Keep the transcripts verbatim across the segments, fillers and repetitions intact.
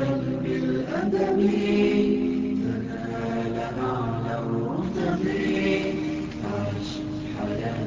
بل بالأدب تنال أعلى الرتب. عش حياة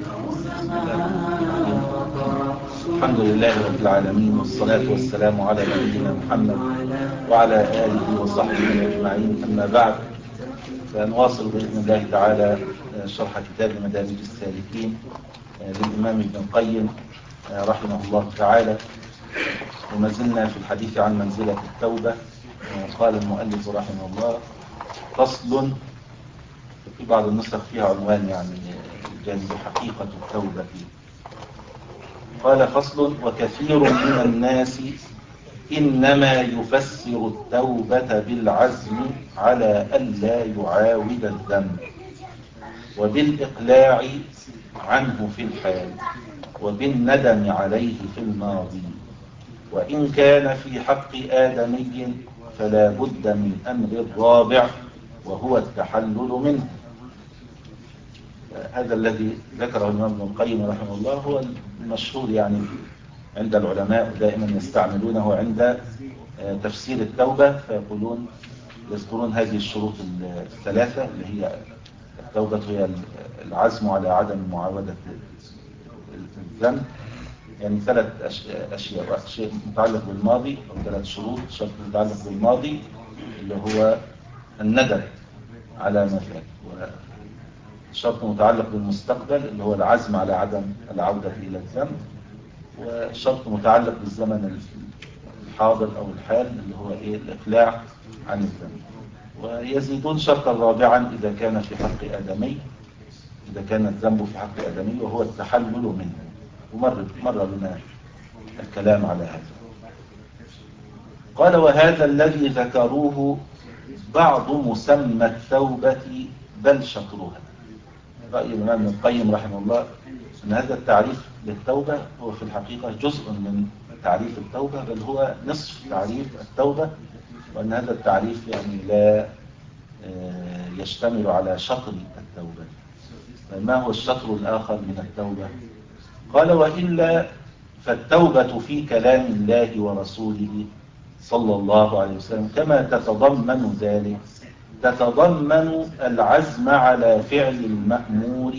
العلماء. الحمد لله رب العالمين، والصلاة والسلام على نبينا محمد وعلى آله وصحبه أجمعين. أما بعد، فنواصل بإذن الله تعالى شرح كتاب مدارج السالكين للإمام ابن القيم رحمه الله تعالى، وما زلنا في الحديث عن منزلة التوبة. قال المؤلف رحمه الله: فصل. في بعض النسخ فيها عنوان يعني جانب حقيقة التوبة. قال: فصل. وكثير من الناس إنما يفسر التوبة بالعزم على ألا يعاود الذنب، وبالإقلاع عنه في الحال، وبالندم عليه في الماضي. وإن كان في حق آدمي فلا بد من أمر رابع، وهو التحلل منه. هذا الذي ذكره الإمام ابن القيم رحمه الله هو المشهور يعني عند العلماء، ودائما يستعملونه عند تفسير التوبة، فيقولون يذكرون هذه الشروط الثلاثة اللي هي التوبة هي العزم على عدم معاودة الذنب، يعني ثلاث أشياء: شيء متعلق بالماضي أو ثلاث شروط. شرط متعلق بالماضي اللي هو الندم على ما فات، وشرط متعلق بالمستقبل اللي هو العزم على عدم العودة إلى الذنب، وشرط متعلق بالزمن الحاضر أو الحال اللي هو إيه الإقلاع عن الذنب. ويزيدون شرطا رابعا إذا كان في حق آدمي، إذا كان الذنب في حق آدمي، وهو التحلل منه. ومر مر بنا الكلام على هذا. قال: وهذا الذي ذكروه بعض مسمى التوبة بل شطرها. رأي الإمام ابن القيم رحمه الله أن هذا التعريف للتوبة هو في الحقيقة جزء من تعريف التوبة، بل هو نصف تعريف التوبة، وأن هذا التعريف يعني لا يشتمل على شطر التوبة. ما هو الشطر الآخر من التوبة؟ قال: وإلا فالتوبة في كلام الله ورسوله صلى الله عليه وسلم كما تتضمن ذلك تتضمن العزم على فعل المأمور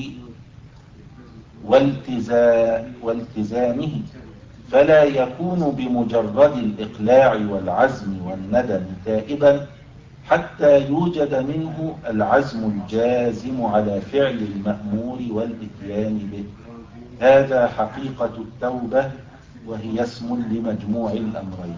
والتزامه، فلا يكون بمجرد الإقلاع والعزم والندم تائبا حتى يوجد منه العزم الجازم على فعل المأمور والإتيان به. هذا حقيقة التوبة، وهي اسم لمجموع الأمرين.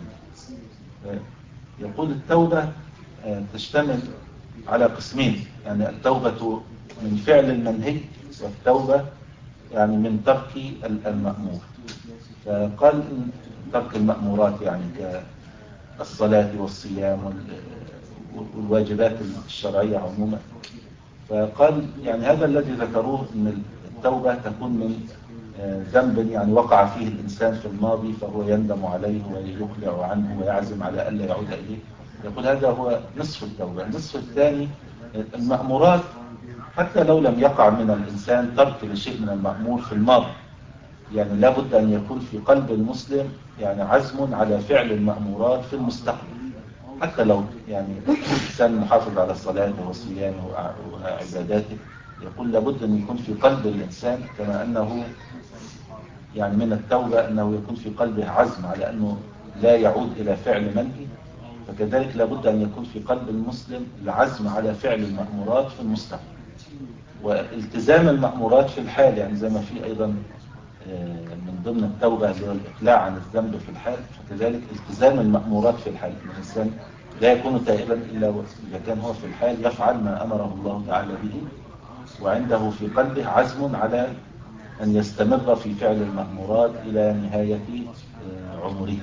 يقول التوبة تشتمل على قسمين، يعني التوبة من فعل المنهي، والتوبة يعني من ترك المأمور. فقال ترك المأمورات يعني كالصلاة والصيام والواجبات الشرعية عموما. فقال يعني هذا الذي ذكروه أن التوبة تكون من ذنب يعني وقع فيه الإنسان في الماضي فهو يندم عليه ويقلع عنه ويعزم على ألا يعود إليه. يقول هذا هو نصف التوبة. النصف الثاني المأمورات، حتى لو لم يقع من الإنسان ترك لشيء من المأمور في الماضي، يعني لابد أن يكون في قلب المسلم يعني عزم على فعل المأمورات في المستقبل. حتى لو يعني الإنسان محافظ على صلاته وصيامه وعباداته، يقول لابد أن يكون في قلب الإنسان كما أنه يعني من التوبة أنه يكون في قلبه عزم على أنه لا يعود إلى فعل منهي، فكذلك لابد أن يكون في قلب المسلم العزم على فعل المأمورات في المستقبل، والتزام المأمورات في الحال. يعني زي ما في أيضا من ضمن التوبة اللي هو الإقلاع عن الذنب في الحال، فكذلك التزام المأمورات في الحال. الإنسان لا يكون تائبا إلا إذا كان هو في الحال يفعل ما أمره الله تعالى به، وعنده في قلبه عزم على أن يستمر في فعل المأمورات إلى نهاية عمره.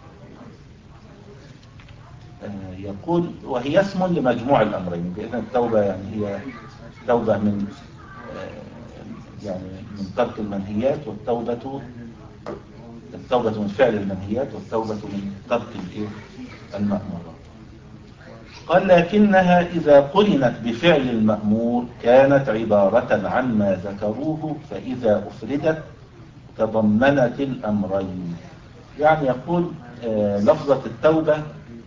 يقول وهي اسم لمجموع الأمرين، بإذن التوبة يعني هي توبة من يعني من ترك المنهيات، والتوبة التوبة من فعل المنهيات، والتوبة من ترك المأمورات. قال: لكنها إذا قرنت بفعل المأمور كانت عبارة عن ما ذكروه، فإذا أفردت تضمنت الأمرين. يعني يقول لفظة التوبة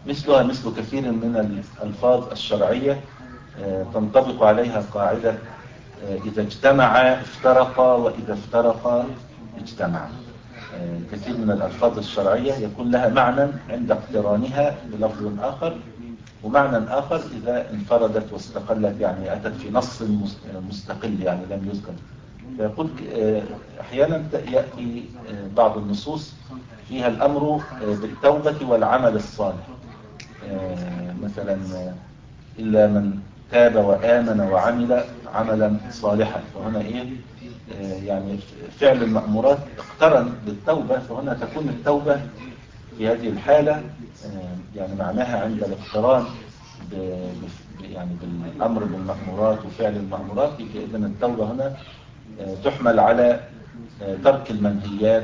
مثلها مثل كثير من الألفاظ الشرعية تنطبق عليها قاعدة إذا اجتمع افترقا وإذا افترقا اجتمعا. كثير من الألفاظ الشرعية يكون لها معنى عند اقترانها بلفظ آخر، ومعنى آخر إذا انفردت واستقلت، يعني أتت في نص مستقل يعني لم يذكر. فيقول أحيانا يأتي بعض النصوص فيها الأمر بالتوبة والعمل الصالح، مثلا إلا من تاب وآمن وعمل عملا صالحا، فهنا إيه يعني فعل المأمورات اقترن بالتوبة، فهنا تكون التوبة في هذه الحالة يعني معناها عند الاقتران يعني بالأمر بالمأمورات وفعل المأمورات، إذن التوبة هنا تحمل على ترك المنهيات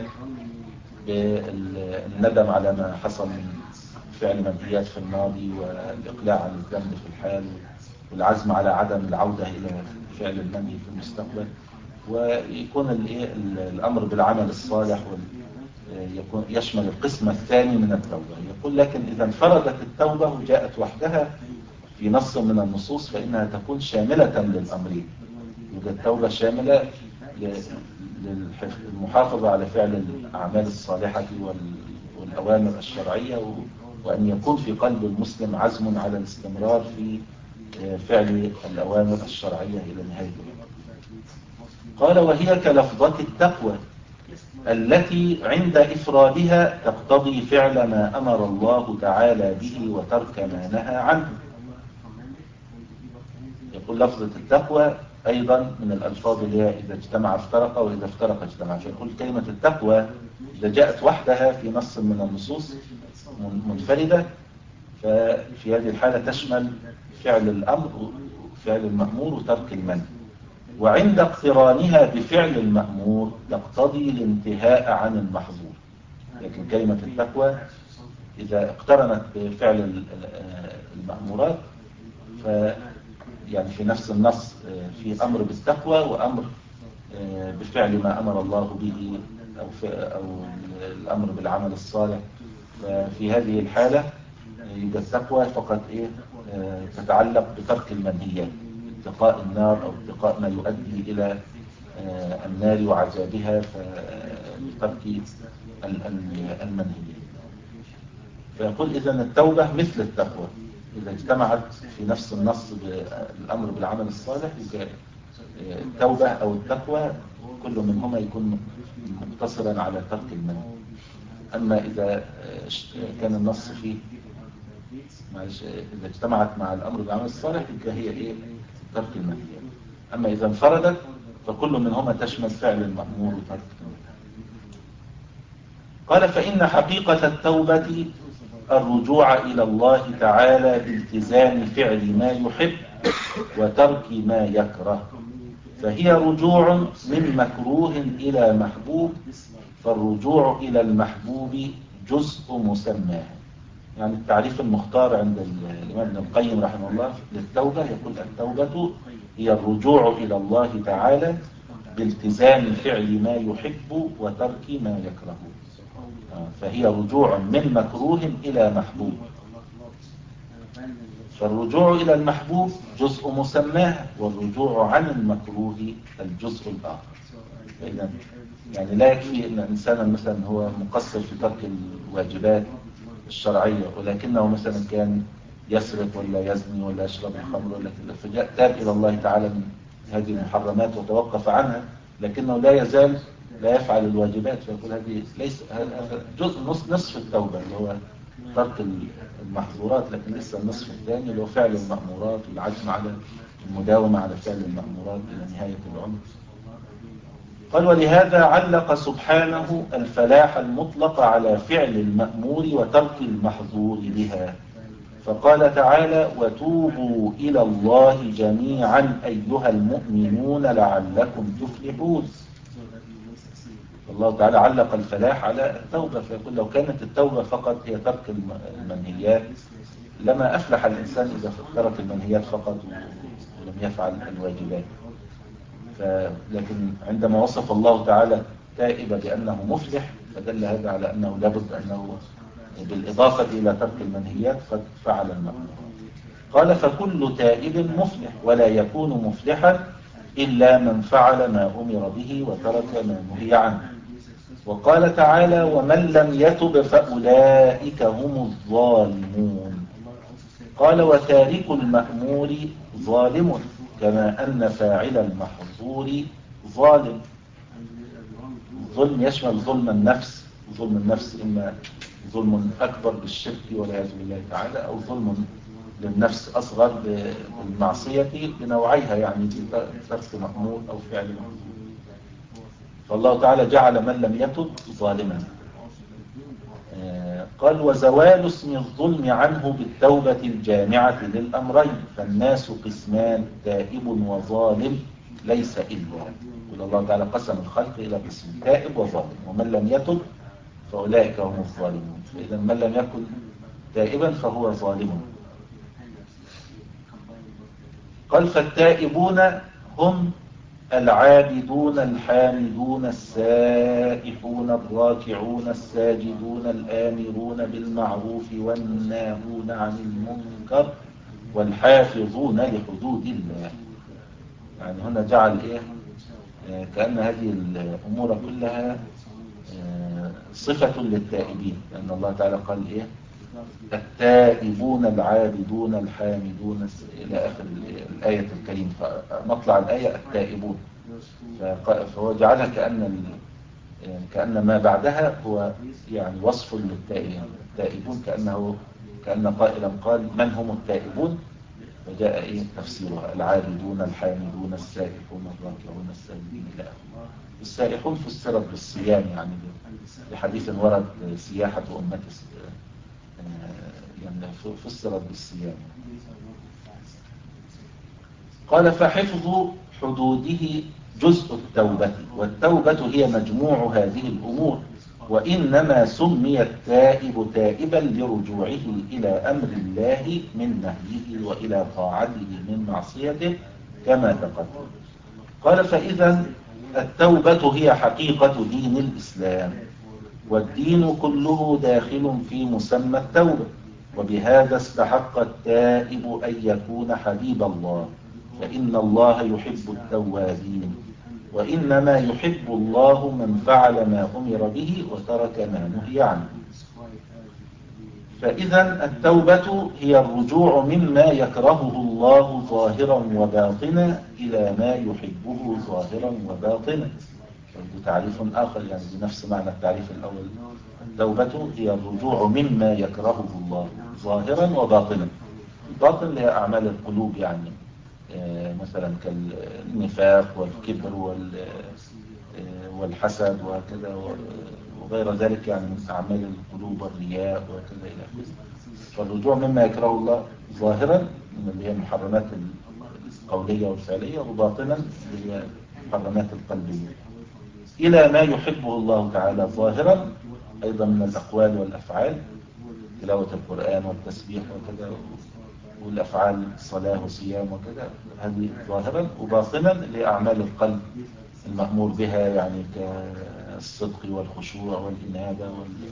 بالندم على ما حصل من فعل منهيات في الماضي والإقلاع عن الذنب في الحال والعزم على عدم العودة إلى فعل المنهي في المستقبل، ويكون الأمر بالعمل الصالح يكون يشمل القسم الثاني من التوبة. يقول لكن إذا انفردت التوبة وجاءت وحدها في نص من النصوص فإنها تكون شاملة للأمرين. يوجد التوبة شاملة للمحافظة على فعل الأعمال الصالحة والأوامر الشرعية، وأن يكون في قلب المسلم عزم على الاستمرار في فعل الأوامر الشرعية إلى نهاية الوقت. قال وهي كلفظة التقوى التي عند إفرادها تقتضي فعل ما أمر الله تعالى به وترك ما نهى عنه. يقول لفظة التقوى أيضا من الألفاظ اللي هي إذا اجتمع افترق وإذا افترق اجتمع. فيقول كلمة التقوى إذا جاءت وحدها في نص من النصوص منفردة ففي هذه الحالة تشمل فعل الأمر فعل المأمور وترك المنهي، وعند اقترانها بفعل المأمور تقتضي الانتهاء عن المحظور. لكن كلمة التقوى إذا اقترنت بفعل المأمورات ف يعني في نفس النص في أمر بالتقوى وأمر بفعل ما أمر الله به أو, أو الأمر بالعمل الصالح. ففي هذه الحالة يبقى التقوى فقط إيه تتعلق بترك المنهيات، اتقاء النار أو اتقاء ما يؤدي إلى النار وعذابها، فترك المنهيات. فيقول إذن التوبة مثل التقوى إذا اجتمعت في نفس النص بالأمر بالعمل الصالح، التوبة أو التقوى كل منهما يكون مقتصرا على ترك المنهي. أما إذا كان النص فيه إذا اجتمعت مع الأمر بالعمل الصالح يبقى هي إيه ترك المنهيات. أما إذا انفردت فكل منهما تشمل فعل المأمور وترك المنهي. قال فإن حقيقة التوبة الرجوع إلى الله تعالى بالتزام فعل ما يحب وترك ما يكره، فهي رجوع من مكروه إلى محبوب، فالرجوع إلى المحبوب جزء مسماه. يعني التعريف المختار عند الإمام ابن القيم رحمه الله للتوبة يقول التوبة هي الرجوع إلى الله تعالى بالتزام فعل ما يحب وترك ما يكره، فهي رجوع من مكروه إلى محبوب. فالرجوع إلى المحبوب جزء مسماه، والرجوع عن المكروه الجزء الآخر. فإذا يعني لا يكفي أن إنسانا مثلا هو مقصر في ترك الواجبات الشرعية ولكنه مثلا كان يسرق ولا يزني ولا يشرب الخمر ولا كذا، فجاء تاب إلى الله تعالى من هذه المحرمات وتوقف عنها، لكنه لا يزال لا يفعل الواجبات، فيقول هذه ليس هذا جزء نصف التوبة اللي هو ترك المحظورات، لكن لسه النصف الثاني اللي هو فعل المأمورات والعزم على المداومة على فعل المأمورات إلى نهاية العمر. قال ولهذا علق سبحانه الفلاح المطلق على فعل المأمور وترك المحظور بها، فقال تعالى وتوبوا إلى الله جميعا أيها المؤمنون لعلكم تفلحون. الله تعالى علق الفلاح على التوبة، فيقول لو كانت التوبة فقط هي ترك المنهيات لما أفلح الإنسان إذا ترك المنهيات فقط ولم يفعل الواجبات. لكن عندما وصف الله تعالى تائب بأنه مفلح فدل هذا على أنه لابد أنه بالإضافة إلى ترك المنهيات قد فعل المأمور. قال فكل تائب مفلح ولا يكون مفلحا إلا من فعل ما أمر به وترك ما نهي عنه. وقال تعالى ومن لم يتب فأولئك هم الظالمون. قال وتارك المأمور ظالم كما أن فاعل المحظور ظالم. الظلم يشمل ظلم النفس، ظلم النفس إما ظلم أكبر بالشرك والعياذ بالله تعالى، أو ظلم للنفس أصغر بالمعصية بنوعيها، يعني ترك مأمور أو فعل مأمور. فالله تعالى جعل من لم يتب ظالما. قال وزوال اسم الظلم عنه بالتوبة الجامعة للأمرين، فالناس قسمان تائب وظالم ليس إلا. قل الله تعالى قسم الخلق إلى قسم تائب وظالم، ومن لم يتب فأولئك هم الظالمون. فإذا من لم يكن تائبا فهو ظالم. قال فالتائبون هم العابدون الحامدون السائحون الراكعون الساجدون الآمرون بالمعروف والناهون عن المنكر والحافظون لحدود الله. يعني هنا جعل إيه؟ كأن هذه الأمور كلها صفة للتائبين، لأن الله تعالى قال إيه؟ التائبون العابدون الحامدون إلى آخر الآية الكريمة. فمطلع الآية التائبون، فهو جعلها كأن كأن ما بعدها هو يعني وصف للتائبين. التائبون كأنه كأن قائلا قال من هم التائبون، فجاء إيه تفسيرها العابدون الحامدون السائحون الراكعون الساجدون إلى آخره. السائحون فسرت بالصيام، يعني لحديث ورد سياحة أمة يعني فسرت بالصيام. قال فحفظ حدوده جزء التوبة، والتوبة هي مجموع هذه الأمور، وإنما سمي التائب تائبا لرجوعه إلى أمر الله من نهيه وإلى طاعته من معصيته كما تقدم. قال فإذا التوبة هي حقيقة دين الإسلام، والدين كله داخل في مسمى التوبة، وبهذا استحق التائب أن يكون حبيب الله، فإن الله يحب التوابين، وإنما يحب الله من فعل ما أمر به وترك ما نهي عنه. فإذا التوبة هي الرجوع مما يكرهه الله ظاهرا وباطنا إلى ما يحبه ظاهرا وباطنا. تعريف آخر يعني بنفس معنى التعريف الأول. التوبة هي الرجوع مما يكرهه الله ظاهرا وباطنا. الباطن اللي هي أعمال القلوب، يعني مثلا كالنفاق والكبر والحسد وكذا وغير ذلك، يعني من أعمال القلوب والرياء وكذا إلى آخره. فالرجوع مما يكرهه الله ظاهرا من اللي هي المحرمات القولية والفعلية، وباطنا اللي هي المحرمات القلبية، إلى ما يحبه الله تعالى ظاهرا أيضا من الأقوال والأفعال، تلاوة القرآن والتسبيح وكذا، والأفعال الصلاة وصيام وكذا، هذه ظاهرا. وباطنا لأعمال القلب المأمور بها، يعني كالصدق والخشوع والإنابة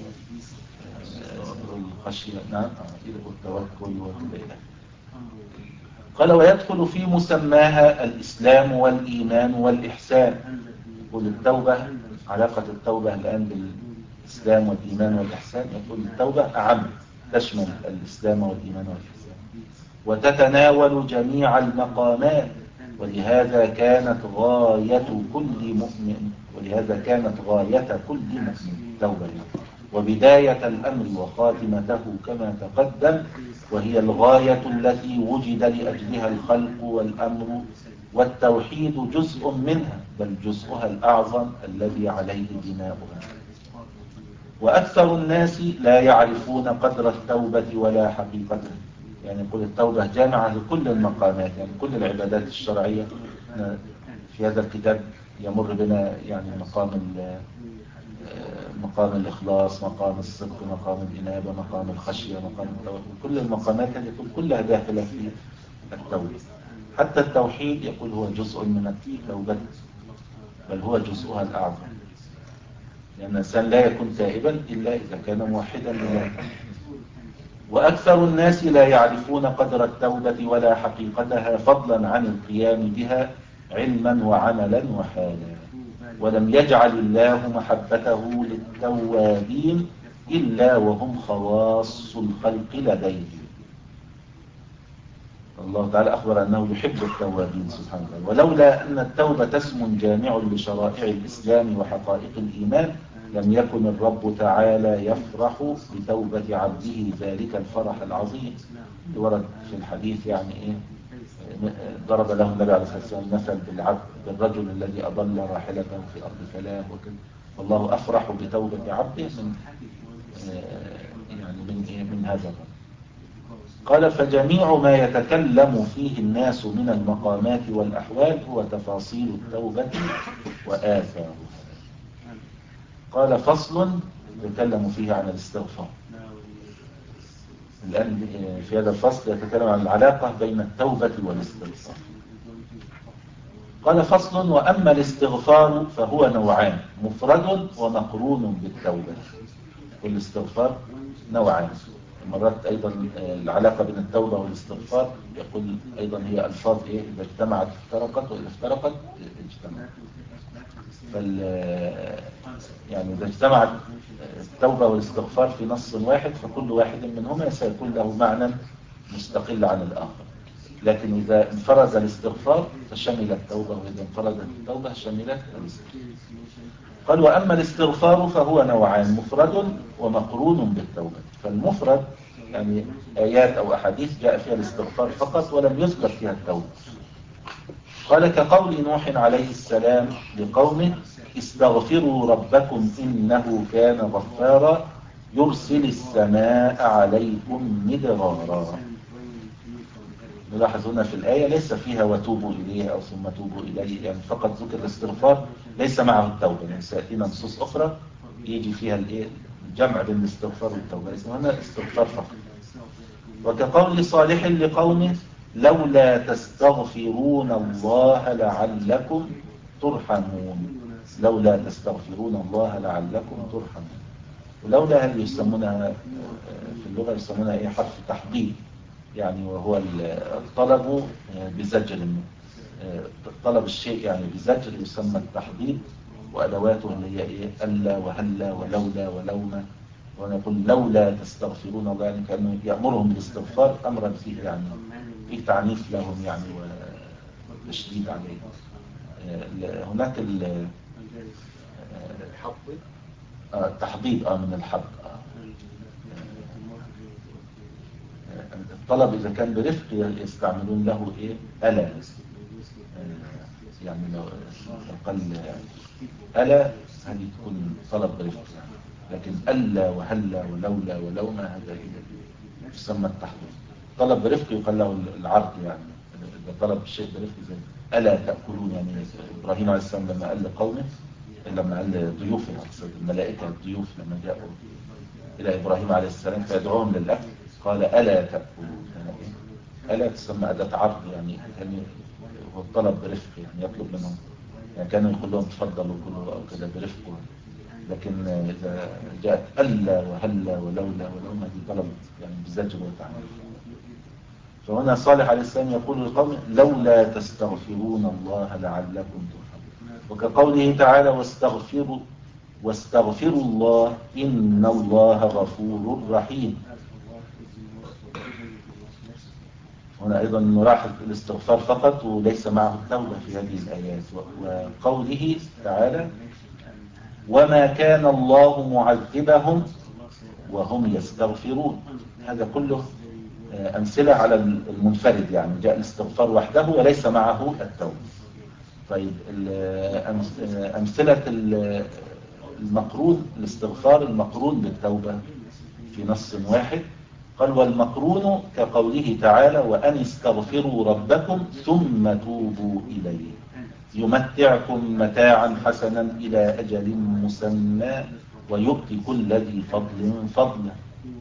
والخشية، نعم، والتوكل وكذا. قال ويدخل في مسماها الإسلام والإيمان والإحسان. يقول التوبة، علاقة التوبة الآن بالإسلام والإيمان والإحسان، يقول التوبة أعم، تشمل الإسلام والإيمان والإحسان وتتناول جميع المقامات، ولهذا كانت غاية كل مؤمن ولهذا كانت غاية كل مؤمن التوبة، وبداية الأمر وخاتمته كما تقدم، وهي الغاية التي وجد لأجلها الخلق والأمر، والتوحيد جزء منها، بل جزءها الأعظم الذي عليه بناؤها. وأكثر الناس لا يعرفون قدر التوبة ولا حقيقتها. يعني يقول التوبة جامعة لكل المقامات، يعني كل العبادات الشرعية. في هذا الكتاب يمر بنا يعني مقام مقام الإخلاص، مقام الصدق، مقام الإنابة، مقام الخشية، مقام التوكل. كل المقامات هذه كلها داخلة في التوبة. حتى التوحيد يقول هو جزء من التوبة، بل هو جزءها الأعظم. لأن الإنسان لا يكون تائبا إلا إذا كان موحدا لله. وأكثر الناس لا يعرفون قدر التوبة ولا حقيقتها فضلا عن القيام بها علما وعملا وحالا، ولم يجعل الله محبته للتوابين إلا وهم خواص الخلق لديه. الله تعالى أخبر أنه يحب التوابين سبحانه وتعالى. ولولا أن التوبة اسم جامع لشرائع الإسلام وحقائق الإيمان لم يكن الرب تعالى يفرح بتوبة عبده ذلك الفرح العظيم. ورد في الحديث يعني إيه، ضرب له النبي عليه الصلاة والسلام مثل بالعبد بالرجل الذي أضل راحلته في أرض فلاة وكذا، والله أفرح بتوبة عبده من يعني من إيه من هذا الرجل. قال فجميع ما يتكلم فيه الناس من المقامات والأحوال هو تفاصيل التوبة وآثارها. قال فصل يتكلم فيه عن الاستغفار. الآن في هذا الفصل يتكلم عن العلاقة بين التوبة والاستغفار. قال فصل وأما الاستغفار فهو نوعان مفرد ومقرون بالتوبة. والاستغفار نوعان. مرات أيضا العلاقة بين التوبة والاستغفار يقول أيضا هي ألفاظ إيه إذا اجتمعت افترقت وإذا افترقت اجتمعت. فال يعني إذا اجتمعت التوبة والاستغفار في نص واحد فكل واحد منهما سيكون له معنى مستقل عن الآخر. لكن إذا انفرد الاستغفار فشمل التوبة، وإذا انفردت التوبة شملت الاستغفار. قال وأما الاستغفار فهو نوعان مفرد ومقرون بالتوبة. فالمفرد يعني آيات أو أحاديث جاء فيها الاستغفار فقط ولم يذكر فيها التوبة. قال كقول نوح عليه السلام لقومه استغفروا ربكم إنه كان غفارا يرسل السماء عليكم مدرارا. نلاحظ هنا في الآية ليس فيها وتوبوا إليه أو ثم توبوا إليه، يعني فقط ذكر الاستغفار ليس معه التوبة. يعني سيأتينا نصوص أخرى يجي فيها الإيه الجمع بين الاستغفار والتوبة، ليس هنا استغفار فقط. وكقول صالح لقومه لولا تستغفرون الله لعلكم ترحمون. لولا تستغفرون الله لعلكم ترحمون. ولولا هل يسمونها في اللغة يسمونها إيه حرف تحضير، يعني وهو الطلب بزجر. طلب الشيء يعني بزجر يسمى التحضير، وأدواته اللي هي إيه ألا وهلا ولولا ولوما. ونقول لولا تستغفرون الله يعني كأنه يأمرهم بالاستغفار أمرا فيه يعني فيه تعنيف لهم يعني وتشديد عليهم. هناك التحضير آه من الحق. الطلب إذا كان برفق يستعملون له إيه ألا، يعني لو قال ألا هذه تكون طلب برفق يعني. لكن ألا وهلا ولولا ولوما هذا يسمى التحضير. طلب برفق يقال له العرض، يعني إذا طلب الشيء برفق زي ألا تأكلون. يعني إبراهيم عليه السلام لما قال لقومه لما قال ضيوفه الملائكة الضيوف لما جاءوا إلى إبراهيم عليه السلام فيدعوهم للأكل قال ألا تأكلون. ألا تسمى أداة عرض، يعني كان هو الطلب برفق يعني يطلب منهم، يعني كانوا يقول لهم تفضلوا كلوا أو كذا برفق. لكن إذا جاءت ألا وهلا ولولا ولوما دي طلب يعني بزجر وتعنيف. فهنا صالح عليه السلام يقول للقوم لولا تستغفرون الله لعلكم ترحمون. وكقوله تعالى واستغفروا واستغفروا الله إن الله غفور رحيم. هنا أيضا نلاحظ الاستغفار فقط وليس معه التوبة في هذه الآيات. وقوله تعالى وما كان الله معذبهم وهم يستغفرون. هذا كله أمثلة على المنفرد، يعني جاء الاستغفار وحده وليس معه التوبة. طيب أمثلة المقرون الاستغفار المقرون بالتوبة في نص واحد قال والمقرون كقوله تعالى وأن استغفروا ربكم ثم توبوا إليه يمتعكم متاعا حسنا إلى أجل مسمى ويؤتي كل ذي فضل فضله.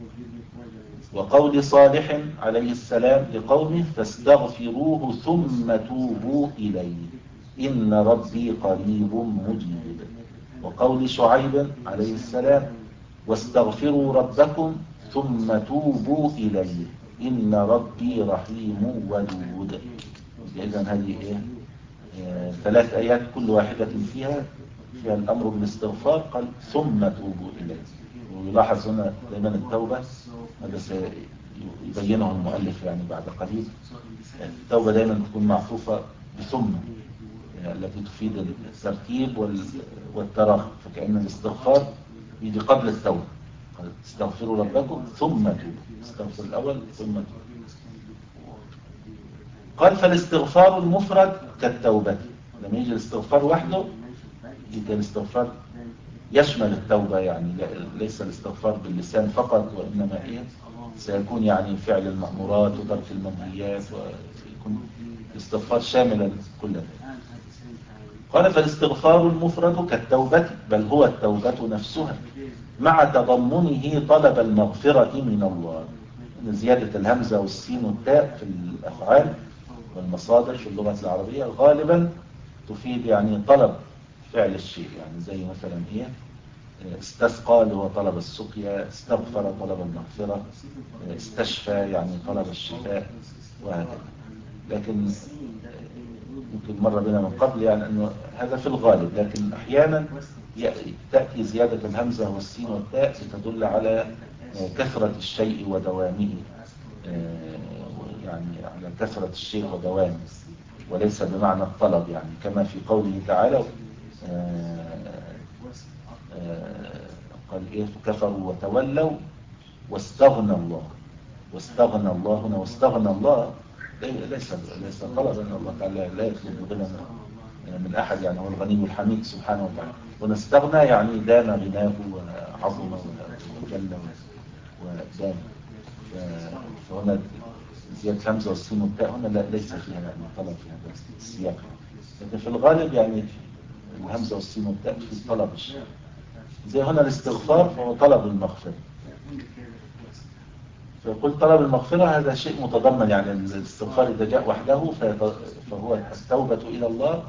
وقول صالح عليه السلام لقومه فاستغفروه ثم توبوا إليه إن ربي قريب مجيب. وقول شعيب عليه السلام واستغفروا ربكم ثم توبوا إليه إن ربي رحيم ودود. إذن هذه إيه؟ آه ثلاث آيات كل واحدة فيها فيها الأمر بالاستغفار، قال ثم توبوا إليه. ويلاحظ هنا دائما التوبة، هذا سيبينه المؤلف يعني بعد قليل، التوبة دائما تكون معطوفة بثم يعني التي تفيد الترتيب والتراخي، فكأن الاستغفار يجي قبل التوبة. قال استغفروا ربكم ثم توبوا، استغفر الأول ثم توبوا. قال فالاستغفار المفرد كالتوبة، لما يجي الاستغفار وحده يجي الاستغفار يشمل التوبة، يعني ليس الاستغفار باللسان فقط، وإنما إيه سيكون يعني فعل المأمورات وترك المنهيات، ويكون الاستغفار شاملا كل ذلك. قال فالاستغفار المفرد كالتوبة، بل هو التوبة نفسها مع تضمنه طلب المغفرة من الله. زيادة الهمزة والسين والتاء في الأفعال والمصادر في اللغة العربية غالبا تفيد يعني طلب فعل الشيء، يعني زي مثلا إيه استسقى اللي هو طلب السقيا، استغفر طلب المغفرة، استشفى يعني طلب الشفاء، وهكذا. لكن يمكن مر بنا من قبل يعني أنه هذا في الغالب، لكن أحيانا تأتي زيادة الهمزة والسين والتاء لتدل على كثرة الشيء ودوامه، يعني على كثرة الشيء ودوامه، وليس بمعنى الطلب، يعني كما في قوله تعالى قال إيه كفروا وتولوا واستغنى الله. واستغنى الله هنا، واستغنى الله ليس ليس طلبا، الله تعالى لا يطلب غنى من أحد، يعني هو الغني الحميد سبحانه وتعالى. ونستغنى يعني دام غناه وعظم وجل ودام. فهنا زيادة همزة والسين والتاء هنا لا ليس فيها يعني طلب في هذا السياق، لكن في الغالب يعني الهمزة والسين والتاء في طلب الشيء. زي هنا الاستغفار فهو طلب المغفرة، فيقول طلب المغفرة هذا شيء متضمن، يعني الاستغفار إذا جاء وحده فهو التوبة إلى الله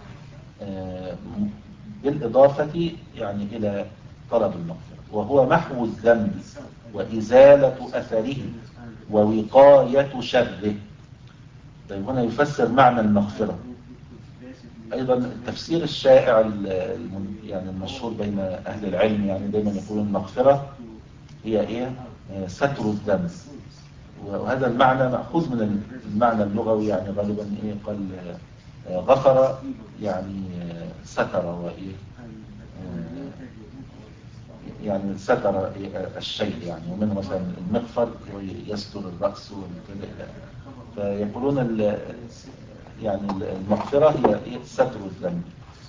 بالإضافة يعني إلى طلب المغفرة، وهو محو الذنب وإزالة أثره ووقاية شره. طيب هنا يفسر معنى المغفرة. أيضا التفسير الشائع يعني المشهور بين أهل العلم، يعني دايما يقولون المغفرة هي إيه ستر الذنب، وهذا المعنى مأخوذ من المعنى اللغوي، يعني غالبا إيه قال غفر يعني ستر، وإيه يعني ستر الشيء، يعني ومنه مثلا المغفر يستر الرأس وكذا. فيقولون يعني المغفرة هي ستر الذنب.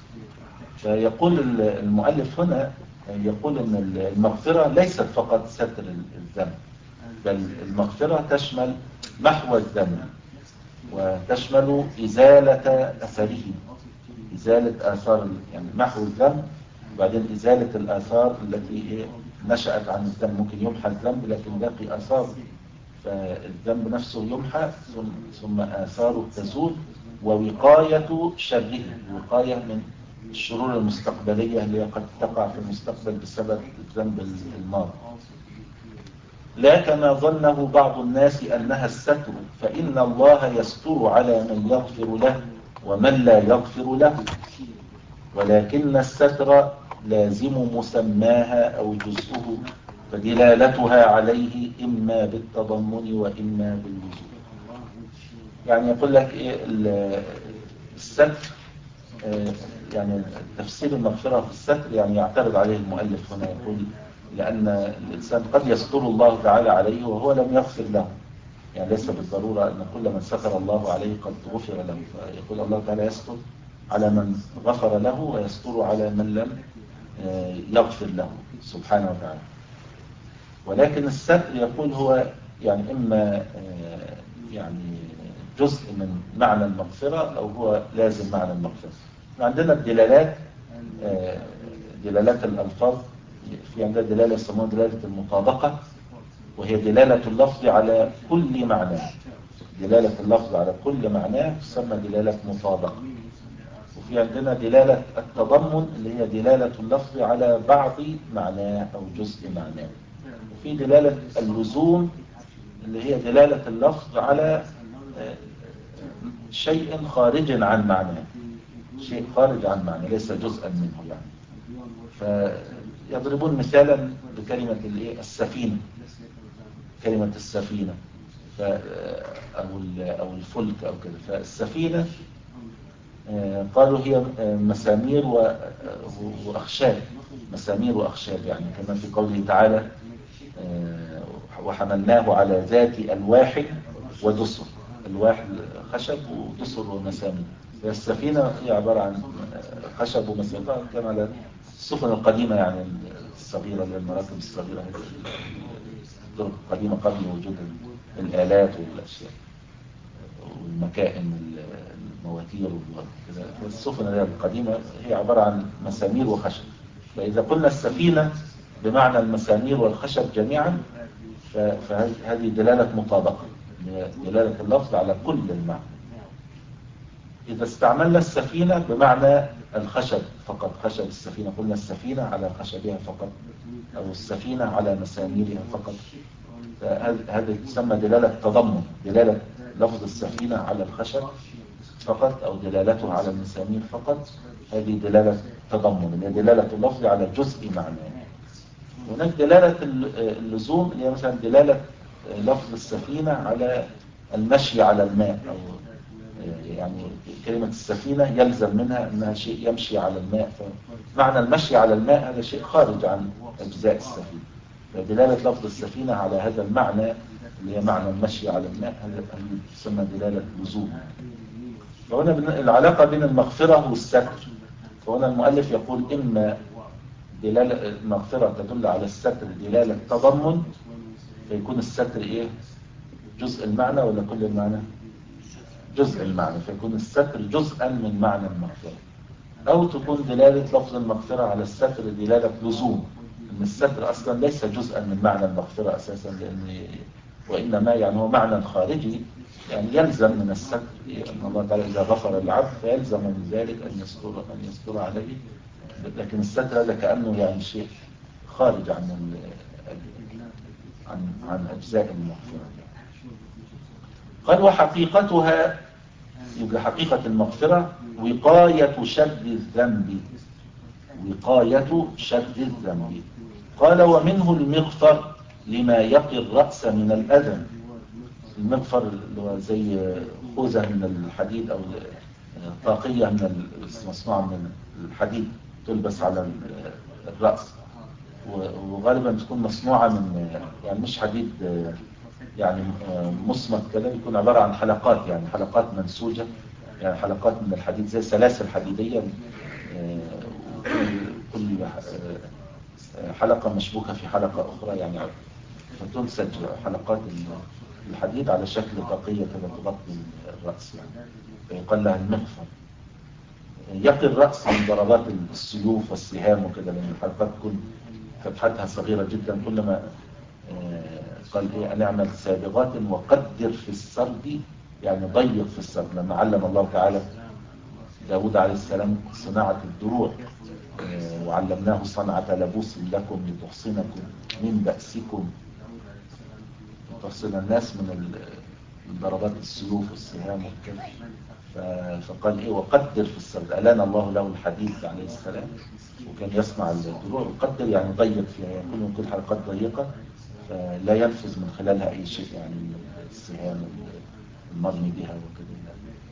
فيقول المؤلف هنا يقول ان المغفرة ليست فقط ستر الذنب، بل المغفرة تشمل محو الذنب وتشمل إزالة أثره، إزالة آثار يعني محو الذنب، وبعدين إزالة الآثار التي نشأت عن الذنب. ممكن يمحى الذنب لكن باقي آثار، فالذنب نفسه يمحى ثم آثاره تزول، ووقاية شره، وقاية من الشرور المستقبلية اللي قد تقع في المستقبل بسبب الذنب الماضي. لا كما ظنه بعض الناس أنها الستر، فإن الله يستر على من يغفر له ومن لا يغفر له، ولكن الستر لازم مسماها أو جزءه، فدلالتها عليه إما بالتضمن وإما بالوجود. يعني يقول لك إيه الستر، يعني تفسير المغفرة في الستر يعني يعترض عليه المؤلف هنا، يقول لأن الإنسان قد يستر الله تعالى عليه وهو لم يغفر له، يعني ليس بالضرورة أن كل من ستر الله عليه قد غفر له. فيقول الله تعالى يستر على من غفر له ويستر على من لم يغفر له سبحانه وتعالى. ولكن الستر يقول هو يعني إما يعني جزء من معنى المغفرة أو هو لازم معنى المغفرة. عندنا الدلالات، دلالات الألفاظ، في عندنا دلالة يسمونها دلالة المطابقة، وهي دلالة اللفظ على كل معنى. دلالة اللفظ على كل معنى تسمى دلالة مطابقة. وفي عندنا دلالة التضمن اللي هي دلالة اللفظ على بعض معناه أو جزء معناه. وفي دلالة اللزوم اللي هي دلالة اللفظ على شيء خارج عن معناه، شيء خارج عن معناه ليس جزءا منه يعني. فيضربون مثالا بكلمة الايه السفينة، كلمة السفينة ف أو أو الفلك أو كده. فالسفينة قالوا هي مسامير وأخشاب، مسامير وأخشاب يعني كما في قوله تعالى وحملناه على ذات ألواح ودسر، الواح خشب ودسر ومسامير. فالسفينة هي عبارة عن خشب ومسامير كما على السفن القديمة يعني الصغيرة اللي المراكب الصغيرة الطرق القديمة قبل وجود الآلات والأشياء والمكائن المواتير وكذا. فالسفن القديمة هي عبارة عن مسامير وخشب. فإذا قلنا السفينة بمعنى المسامير والخشب جميعا فهذه دلالة مطابقة، دلالة اللفظ على كل المعنى. إذا استعملنا السفينة بمعنى الخشب فقط، خشب السفينة، قلنا السفينة على خشبها فقط أو السفينة على مساميرها فقط، هذه تسمى دلالة تضمن، دلالة لفظ السفينة على الخشب فقط أو دلالته على المسامير فقط، هذه دلالة تضمن، هي دلالة اللفظ على جزء معناه. هناك دلالة اللزوم اللي هي مثلا دلالة لفظ السفينة على المشي على الماء، أو يعني كلمة السفينة يلزم منها أنها شيء يمشي على الماء، فمعنى المشي على الماء هذا شيء خارج عن أجزاء السفينة. فدلالة لفظ السفينة على هذا المعنى اللي هي معنى المشي على الماء هذا تسمى دلالة لزوم. فهنا العلاقة بين المغفرة والستر، فهنا المؤلف يقول إما دلالة المغفرة تدل على الستر دلالة تضمن فيكون الستر إيه جزء المعنى ولا كل المعنى؟ جزء المعنى، فيكون الستر جزءا من معنى المغفرة. أو تكون دلالة لفظ المغفرة على الستر دلالة لزوم، أن الستر أصلا ليس جزءا من معنى المغفرة أساسا، لأن وإنما يعني هو معنى خارجي يعني يلزم من الستر أن الله تعالى إذا غفر العبد فيلزم من ذلك أن يستر أن يستر عليه، لكن الستر هذا كأنه يعني شيء خارج عن عن عن أجزاء المغفرة. قال وحقيقتها، يبقى حقيقة المغفرة وقاية شر الذنب، وقاية شر الذنب. قال ومنه المغفر لما يقي الرأس من الأذى. المغفر اللي هو زي خوذة من الحديد أو طاقية من مصنوعة من الحديد تلبس على الرأس، وغالبا تكون مصنوعة من يعني مش حديد يعني مصمت كده، يكون عبارة عن حلقات يعني حلقات منسوجة يعني حلقات من الحديد زي سلاسل حديدية، كل حلقة مشبوكة في حلقة أخرى يعني فتنسج حلقات الحديد على شكل طاقية كده تغطي الرأس يعني، فيقال لها المغفر. يقي الرأس من ضربات السيوف والسهام وكده، لأن الحلقات تكون فتحتها صغيرة جدا. كلما قال إيه أن اعمل سابغات وقدر في السرد، يعني ضيق في السرد. لما علم الله تعالى داود عليه السلام صناعة الدروع وعلمناه صنعة لبوس لكم لتحصنكم من بأسكم، تحصن الناس من ضربات السيوف والسهام وكذا. فقال ايه وقدر في السرد، ألان الله له الحديد عليه السلام وكان يصنع الدروع. وقدر يعني ضيق فيها، يكون كل حلقات ضيقة فلا ينفذ من خلالها اي شيء يعني السهام المرمي بها وكذا.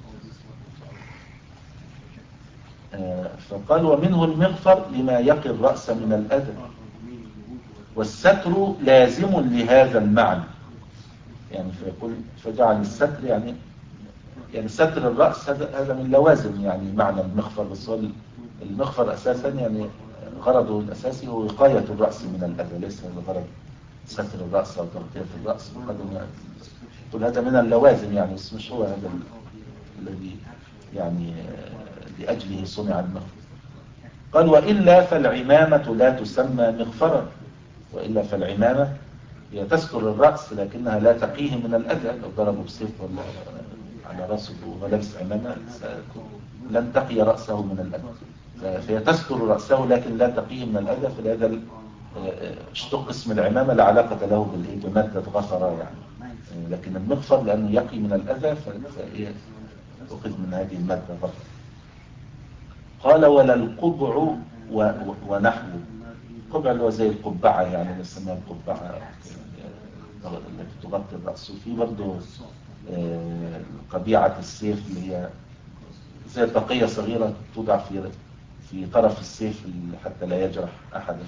فقال ومنه المغفر لما يقي الرأس من الأذى، والستر لازم لهذا المعنى. يعني فيقول فجعل الستر يعني يعني ستر الرأس هذا هذا من لوازم يعني معنى المغفر. بس هو المغفر أساسا يعني غرضه الأساسي هو وقاية الرأس من الأذى، ليس الغرض ستر الرأس أو تغطية الرأس. يقول هذا من اللوازم يعني، بس مش هو هذا الذي يعني لأجله صنع المغفر. قال وإلا فالعمامة لا تسمى مغفرا، وإلا فالعمامة هي تستر الرأس لكنها لا تقيه من الأذى، لو ضربوا بسيف ولا على رأسه ولابس عمامة لن تقي رأسه من الأذى، فهي تستر رأسه لكن لا تقيه من الأذى. فلهذا اشتق اسم العمامة لا علاقة له بالإيه بمادة غفرة يعني، لكن المغفر لأنه يقي من الأذى فهي أخذ من هذه المادة غفر. قال ولا القبع ونحوه. القبع اللي هو زي القبعة يعني نسميها القبعة التي تغطي الرأس. وفي برضه قبيعة السيف اللي هي زي طاقية صغيرة توضع في في طرف السيف حتى لا يجرح أحد.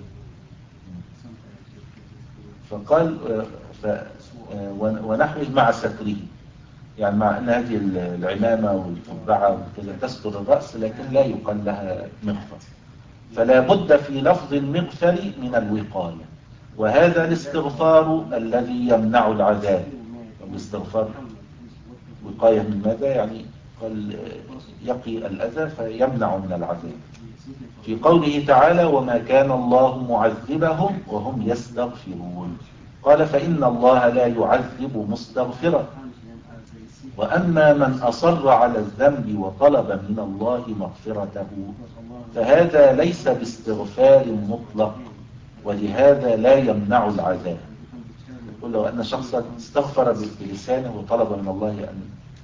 فقال ف ونحوه مع ستره، يعني مع أن هذه العمامة والقبعة وكذا تستر الرأس لكن لا يقال لها مغفر. فلا بد في لفظ المغفر من الوقاية، وهذا الاستغفار الذي يمنع العذاب. الاستغفار وقاية من ماذا؟ يعني قال يقي الأذى فيمنع من العذاب. في قوله تعالى وما كان الله معذبهم وهم يستغفرون، قال فإن الله لا يعذب مستغفرا، وأما من أصر على الذنب وطلب من الله مغفرته فهذا ليس باستغفار مطلق، ولهذا لا يمنع العذاب. يقول لو أن شخصا استغفر بلسانه وطلب من الله أن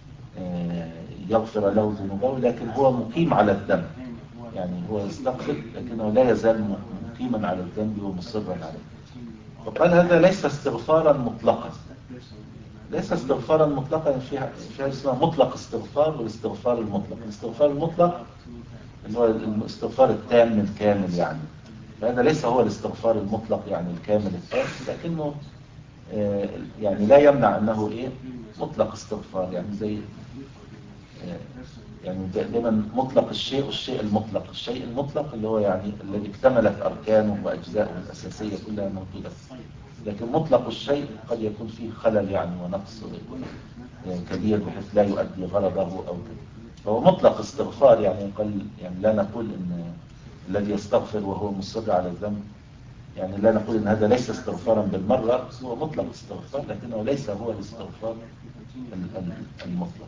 يغفر له ذنوبه لكن هو مقيم على الذنب، يعني هو يستغفر لكنه لا يزال مقيما على الذنب ومصرا عليه، فقال هذا ليس استغفارا مطلقا. ليس استغفارا مطلقا، فيها فيها اسمها مطلق استغفار والاستغفار المطلق. الاستغفار المطلق اللي هو الاستغفار التام الكامل يعني، فهذا ليس هو الاستغفار المطلق يعني الكامل التام، لكنه آه يعني لا يمنع انه ايه مطلق استغفار، يعني زي آه يعني دائما مطلق الشيء والشيء المطلق. الشيء المطلق اللي هو يعني الذي اكتملت اركانه واجزائه الاساسيه كلها موجوده، لكن مطلق الشيء قد يكون فيه خلل يعني ونقص كبير بحيث لا يؤدي غرضه او كده. فهو مطلق استغفار يعني قال يعني لا نقول ان الذي يستغفر وهو مصر على الذنب، يعني لا نقول ان هذا ليس استغفارا بالمره، هو مطلق استغفار لكنه ليس هو الاستغفار المطلق.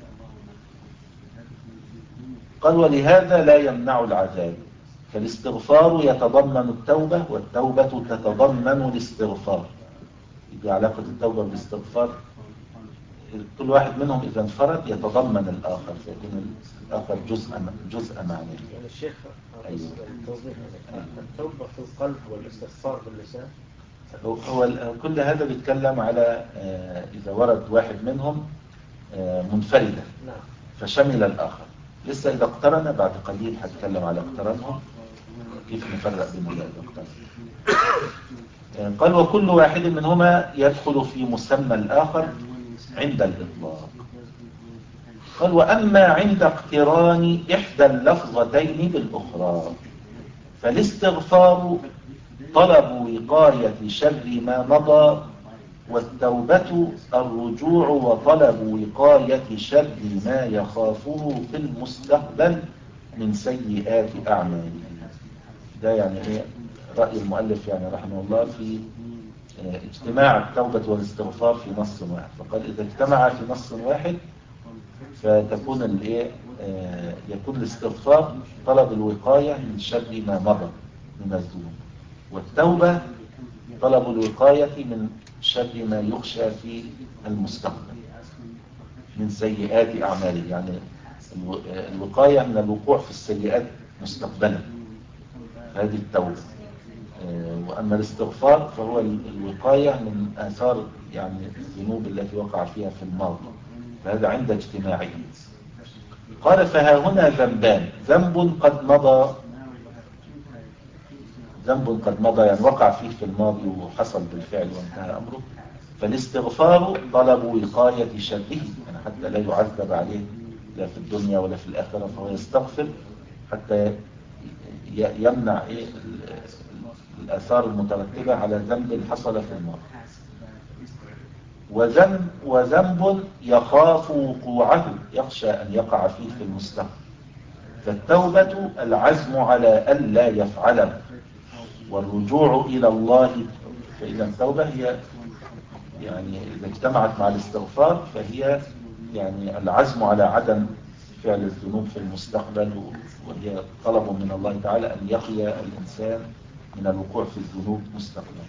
قال ولهذا لا يمنع العذاب، فالاستغفار يتضمن التوبة والتوبة تتضمن الاستغفار. يبقى علاقة التوبة بالاستغفار كل واحد منهم إذا انفرد يتضمن الآخر، فيكون الآخر جزء جزء معناه. يعني الشيخ أيوه. توضيح التوبة في القلب والاستغفار باللسان. هو, هو كل هذا بيتكلم على إذا ورد واحد منهم منفردا فشمل الآخر. لسه إذا اقترن بعد قليل هتكلم على اقترانهم كيف نفرق بين إذا اقترن. قال وكل واحد منهما يدخل في مسمى الآخر عند الإطلاق. قال وأما عند اقتران إحدى اللفظتين بالأخرى فالاستغفار طلب وقاية شر ما مضى، والتوبة الرجوع وطلب وقاية شر ما يخافه في المستقبل من سيئات أعماله. ده يعني ايه رأي المؤلف يعني رحمه الله في اجتماع التوبة والاستغفار في نص واحد. فقال إذا اجتمع في نص واحد فتكون الايه يكون الاستغفار طلب الوقاية من شر ما مضى من الذنوب، والتوبة طلب الوقاية من شر ما يخشى في المستقبل من سيئات أعماله، يعني الوقاية من الوقوع في السيئات مستقبلا، هذه التوبة. وأما الاستغفار فهو الوقاية من آثار يعني الذنوب التي وقع فيها في الماضي، فهذا عند اجتماعهم. قال فها هنا ذنبان، ذنب قد مضى ذنب قد مضى يعني وقع فيه في الماضي وحصل بالفعل وانتهى أمره، فالاستغفار طلب وقاية شره يعني حتى لا يعذب عليه لا في الدنيا ولا في الآخرة، فهو يستغفر حتى يمنع إيه الآثار المترتبة على ذنب حصل في الماضي. وذنب وذنب يخاف وقوعه يخشى أن يقع فيه في المستقبل، فالتوبة العزم على ألا يفعله والرجوع إلى الله. فإذا التوبة هي يعني إذا اجتمعت مع الاستغفار فهي يعني العزم على عدم فعل الذنوب في المستقبل، وهي طلب من الله تعالى أن يقي الإنسان من الوقوع في الذنوب مستقبلا.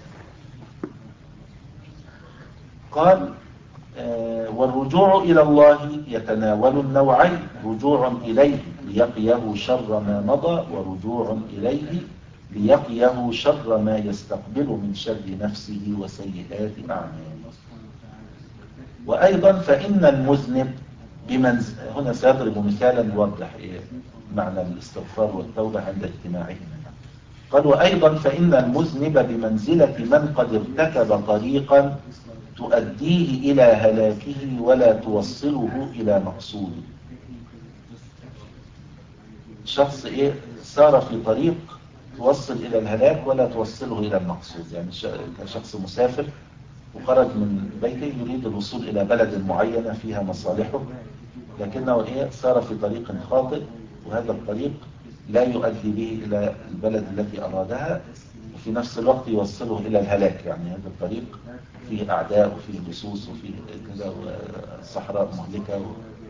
قال آه والرجوع إلى الله يتناول النوعين: رجوع إليه ليقيه شر ما مضى، ورجوع إليه ليقيه شر ما يستقبل من شر نفسه وسيئات أعماله. وأيضا فإن المذنب بمنزل، هنا سيضرب مثالا يوضح معنى الاستغفار والتوبة عند اجتماعهما. قال وأيضا فإن المذنب بمنزلة من قد ارتكب طريقا تؤديه إلى هلاكه ولا توصله إلى مقصوده. شخص إيه سار في طريق توصل إلى الهلاك ولا توصله إلى المقصود، يعني كشخص مسافر وخرج من بيته يريد الوصول إلى بلد معينة فيها مصالحه، لكنه إيه سار في طريق خاطئ، وهذا الطريق لا يؤدي به إلى البلد التي أرادها، وفي نفس الوقت يوصله إلى الهلاك. يعني هذا الطريق فيه أعداء وفيه لصوص وفيه كذا صحراء مهلكة،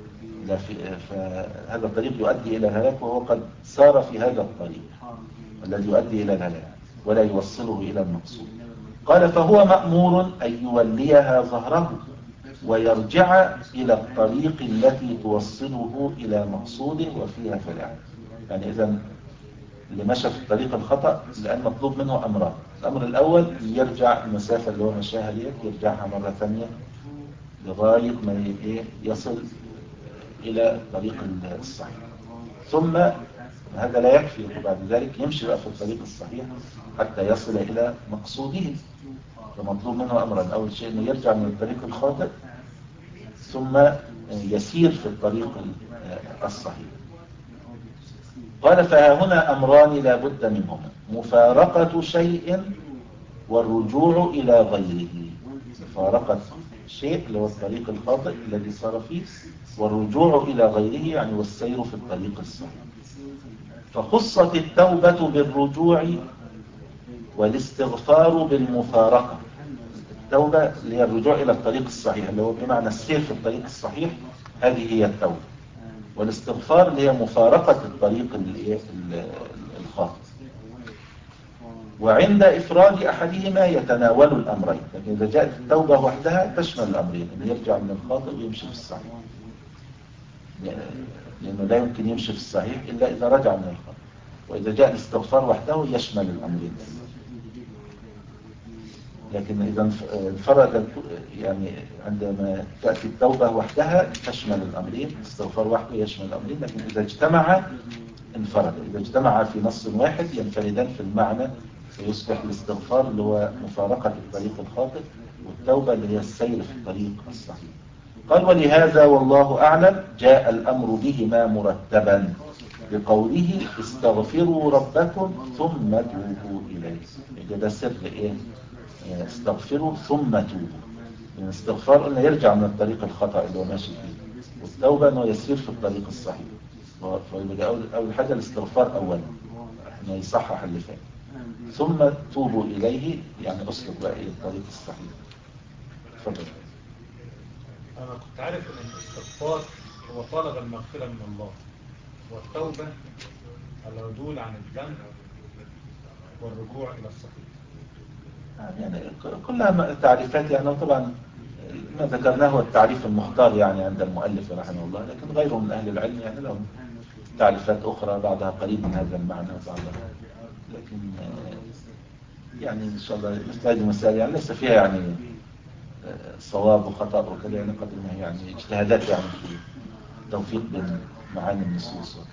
فهذا الطريق يؤدي إلى الهلاك، وهو قد سار في هذا الطريق الذي يؤدي إلى الهلاك ولا يوصله إلى المقصود. قال فهو مأمور أن يوليها ظهره ويرجع إلى الطريق التي توصله إلى مقصوده وفيها فلاح. يعني إذا اللي مشى في الطريق الخطأ الآن مطلوب منه أمران: الأمر الأول يرجع المسافة اللي هو مشاها ديت يرجعها مرة ثانية لغاية ما يصل إلى الطريق الصحيح، ثم هذا لا يكفي، وبعد ذلك يمشي بقى في الطريق الصحيح حتى يصل إلى مقصوده. فمطلوب منه أمرا: أول شيء أنه يرجع من الطريق الخاطئ، ثم يسير في الطريق الصحيح. قال فها هنا أمران لا بد منهما: مفارقة شيء والرجوع إلى غيره. مفارقة شيء اللي هو الطريق الخاطئ الذي صار فيه، والرجوع إلى غيره يعني والسير في الطريق الصحيح. فخصت التوبة بالرجوع والاستغفار بالمفارقة. التوبة اللي هي الرجوع إلى الطريق الصحيح اللي هو بمعنى السير في الطريق الصحيح، هذه هي التوبة. والاستغفار اللي هي مفارقة الطريق الخاطئ. وعند إفراد أحدهما يتناول الأمرين، لكن إذا جاءت التوبة وحدها تشمل الأمرين: أن يرجع من الخاطئ ويمشي في الصحيح، لأنه لا يمكن يمشي في الصحيح إلا إذا رجع من الخاطئ. وإذا جاء الاستغفار وحده يشمل الأمرين. لكن إذا انفرد، يعني عندما تأتي التوبة وحدها تشمل الأمرين، الاستغفار وحده يشمل الأمرين. لكن إذا اجتمع انفرد، إذا اجتمع في نص واحد ينفردان في المعنى، فيصبح الاستغفار اللي هو مفارقة الطريق الخاطئ، والتوبة اللي هي السير في الطريق الصحيح. قال ولهذا والله أعلم جاء الأمر بهما مرتبا بقوله استغفروا ربكم ثم توبوا إليه. ده سر إيه؟ استغفروا ثم توبوا. الاستغفار أنه يرجع من الطريق الخطأ اللي هو ماشي فيه، والتوبة أنه يسير في الطريق الصحيح. أول حاجة الاستغفار أولا أنه يصحح اللي فات، ثم توبوا إليه يعني أسلك بقى إلى الطريق الصحيح. تفضل. أنا كنت عارف أن الاستغفار هو طلب المغفرة من الله، والتوبة العدول عن الذنب والرجوع إلى الصحيح. يعني كلها تعريفات، يعني طبعا ما ذكرناه هو التعريف المختار يعني عند المؤلف رحمه الله، لكن غيره من أهل العلم يعني لهم تعريفات أخرى بعضها قريب من هذا المعنى وبعضها، لكن يعني إن شاء الله مثل هذه المسائل يعني ليس فيها يعني صواب وخطأ وكذا، يعني قدر ما هي يعني اجتهادات يعني في توفيق بين معاني النصوص وكذا.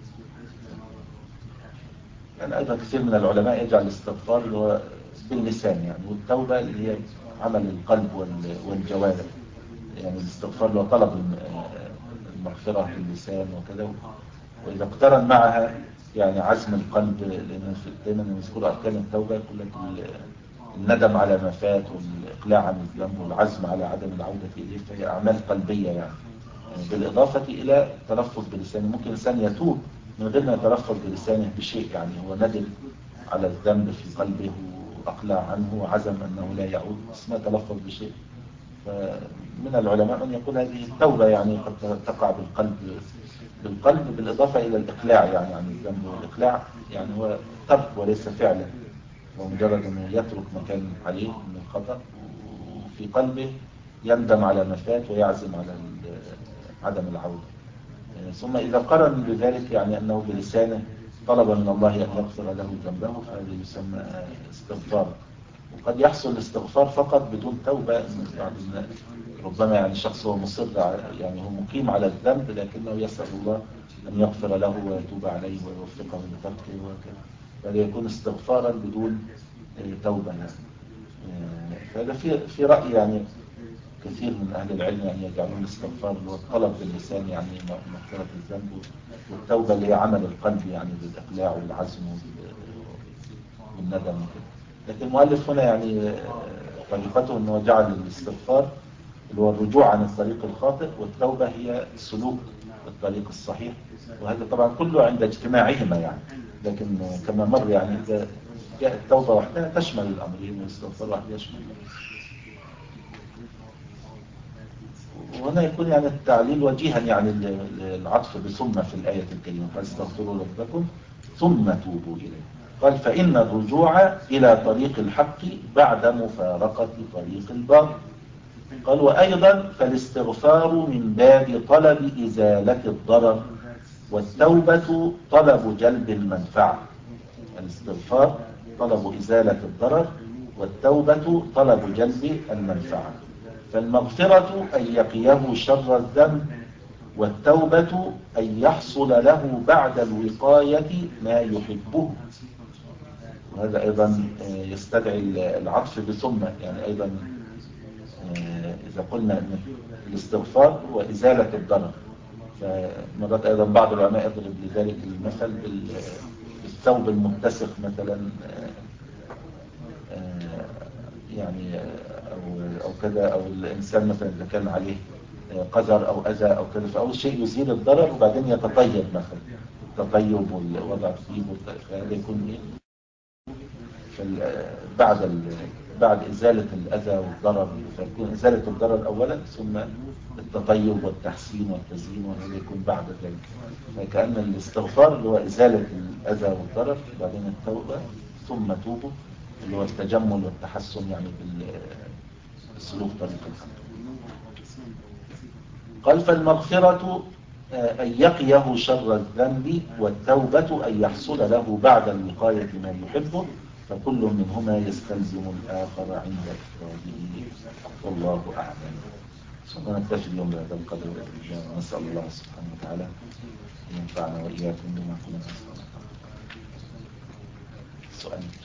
يعني أيضا كثير من العلماء يجعل الاستغفار اللي هو باللسان يعني، والتوبة اللي هي عمل القلب والجوارح. يعني الاستغفار اللي هو طلب المغفرة باللسان وكذا، وإذا اقترن معها يعني عزم القلب، لأن دائما نذكر أركان التوبة يقول لك الندم على ما فات والإقلاع عن الذنب والعزم على عدم العودة إليه، فهي أعمال قلبية يعني. يعني بالإضافة إلى التلفظ بلسانه. ممكن الإنسان يتوب من غير ما يتلفظ بلسانه بشيء، يعني هو ندم على الذنب في قلبه وأقلع عنه وعزم أنه لا يعود، بس ما تلفظ بشيء، فمن العلماء من يقول هذه التوبة يعني قد تقع بالقلب بالقلب بالإضافة إلى الإقلاع، يعني يعني الذنب والإقلاع يعني هو ترك وليس فعلا، ومجرد أنه يترك مكان عليه من الخطأ وفي قلبه يندم على ما فات ويعزم على عدم العودة. ثم إذا قرن بذلك يعني أنه بلسانه طلب من الله أن يغفر له ذنبه فهذا يسمى استغفار. وقد يحصل الاستغفار فقط بدون توبة، ربما يعني شخص هو مصر يعني هو مقيم على الذنب لكنه يسأل الله أن يغفر له ويتوب عليه ويوفقه لتركه وكذا، فهذا يكون استغفارا بدون توبة. فهذا في في رأي يعني كثير من أهل العلم يعني يجعلون الاستغفار اللي هو الطلب باللسان يعني مغفرة الذنب، والتوبة اللي هي عمل القلب يعني بالإقلاع والعزم والندم وكذا. لكن المؤلف هنا يعني طريقته أنه جعل الاستغفار اللي هو الرجوع عن الطريق الخاطئ، والتوبة هي سلوك الطريق الصحيح، وهذا طبعا كله عند اجتماعهما يعني. لكن كما مر يعني إذا جاء التوبة وحدها تشمل الأمرين والاستغفار وحده يشمل. وهنا يكون يعني التعليل وجيها يعني العطف بثم في الآية الكريمة، فاستغفروا ربكم ثم توبوا إليه. قال فإن الرجوع إلى طريق الحق بعد مفارقة طريق الباطل. قال وأيضا فالاستغفار من باب طلب إزالة الضرر، والتوبة طلب جلب المنفعة. الاستغفار طلب إزالة الضرر، والتوبة طلب جلب المنفعة. فالمغفرة أن يقيه شر الذنب، والتوبة أن يحصل له بعد الوقاية ما يحبه. وهذا أيضا يستدعي العطف بثم، يعني أيضا إذا قلنا أن الاستغفار هو إزالة الضرر، فمرات أيضا بعض العلماء يضرب لذلك المثل بالثوب المتسخ مثلا، يعني أو, أو كذا، أو الإنسان مثلا إذا كان عليه قذر أو أذى أو كذا، فأول شيء يزيل الضرر وبعدين يتطيب مثلا، التطيب والوضع الطيب، فهذا يكون إيه بعد بعد إزالة الأذى والضرر، فيكون إزالة الضرر أولا ثم التطيب والتحسين والتزيين، وهذا يكون بعد ذلك. فكأن الاستغفار اللي هو إزالة الأذى والضرر، بعدين التوبة ثم توبوا اللي هو التجمل والتحسن يعني بالسلوك طريق الحق. قال فالمغفرة أن يقيه شر الذنب، والتوبة أن يحصل له بعد الوقاية ما يحبه، فكل منهما يستلزم الآخر عند إفراده. والله أعلم. ونكتفي اليوم بهذا القدر، ونسأل الله سبحانه وتعالى أن ينفعنا وإياكم بما كنا نسأل. سؤال